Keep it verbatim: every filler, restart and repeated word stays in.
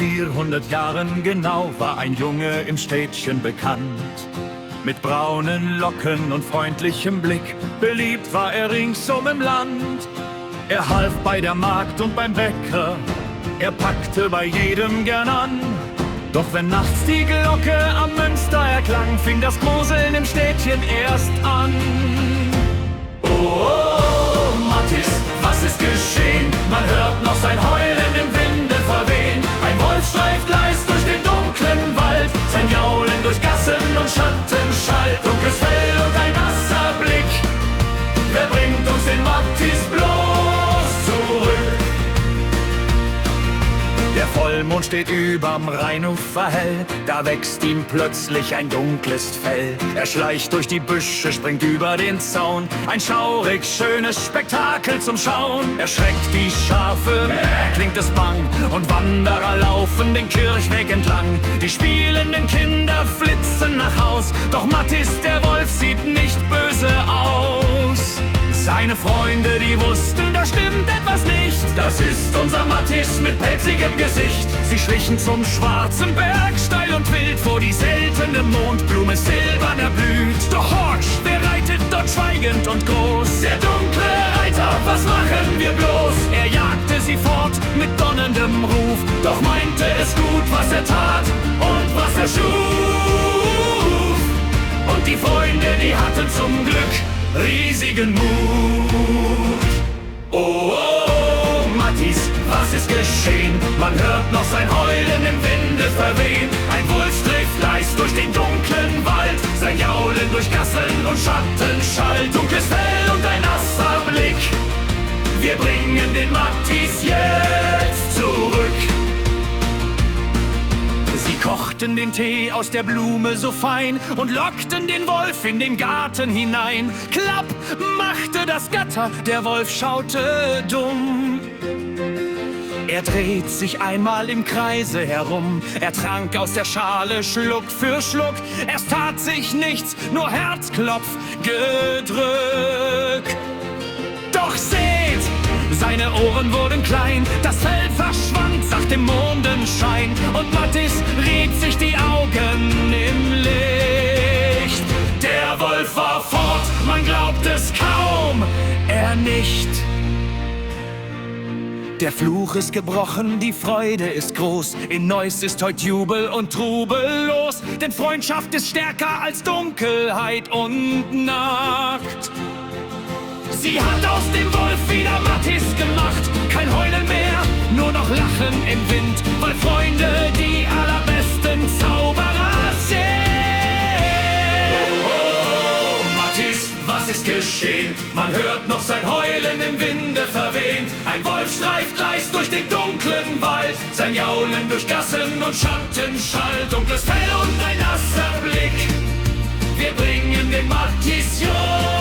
vierhundert Jahren genau war ein Junge im Städtchen bekannt. Mit braunen Locken und freundlichem Blick, beliebt war er ringsum im Land. Er half bei der Magd und beim Bäcker, er packte bei jedem gern an. Doch wenn nachts die Glocke am Münster erklang, fing das Gruseln im Städtchen erst an. Oh, oh, oh, Mattis, was ist geschehen? Man hört noch sein Heulen im Winde verwehen. Ein Wolf streift leis durch den dunklen Wald, sein Jaulen durch Gassen und Schatten schallt. Dunkles Fell und ein nasser Blick, wer bringt uns den Mattis bloß zurück? Der Vollmond steht überm Rheinufer hell, da wächst ihm plötzlich ein dunkles Fell. Er schleicht durch die Büsche, springt über den Zaun, ein schaurig schönes Spektakel zum Schauen. Er schreckt die Schafe, klingt es bang, und Wanderer laufen den Kirchweg entlang. Die spielenden Kinder flitzen nach Haus, doch Mattis, der Wolf, sieht nicht böse aus. Seine Freunde, die wussten, da stimmt etwas nicht. Das ist unser Mattis mit pelzigem Gesicht. Sie schlichen zum schwarzen Berg, steil und wild, wo die seltene Mondblume silbern erblüht. Doch Horch, wer reitet dort schweigend und groß? Der dunkle Reiter, was machen wir bloß? Er jagte sie fort mit donnerndem Ruf, doch meinte es gut, was er tat und was er schuf. Und die Freunde, die hatten zum Glück riesigen Mut. Oh, oh, oh, Mattis, was ist geschehen? Man hört noch sein Heulen im Winde verwehen. Ein Wolf streift leis durch den dunklen Wald, sein Jaulen durch Gassen und Schatten schallt. Dunkles Fell und ein nasser Blick, wir bringen den Mattis jetzt zurück. Sie kochten den Tee aus der Blume so fein und lockten den Wolf in den Garten hinein. Klapp machte das Gatter, der Wolf schaute dumm. Er dreht sich einmal im Kreise herum, er trank aus der Schale Schluck für Schluck. Es tat sich nichts, nur Herzklopf gedrückt. Doch seht, seine Ohren wurden klein, das Fell verschwand nach dem Mondenschein und Mattis rieb sich die Augen im Licht. Der Wolf war fort, man glaubt es kaum, er nicht. Der Fluch ist gebrochen, die Freude ist groß, in Neuss ist heut Jubel und Trubel los, denn Freundschaft ist stärker als Dunkelheit und Nacht. Sie hat aus dem Wolf wieder Mattis gemacht, kein Heulen mehr, nur noch Lachen im Wind, weil Freunde die allerbesten Zauberer sind. Oh, oh, oh, Mattis, was ist geschehen? Man hört noch sein Heulen im Winde verwehen. Ein Wolf streift leis durch den dunklen Wald, sein Jaulen durch Gassen und Schatten schallt. Dunkles Fell und ein nasser Blick, wir bringen den Mattis Jung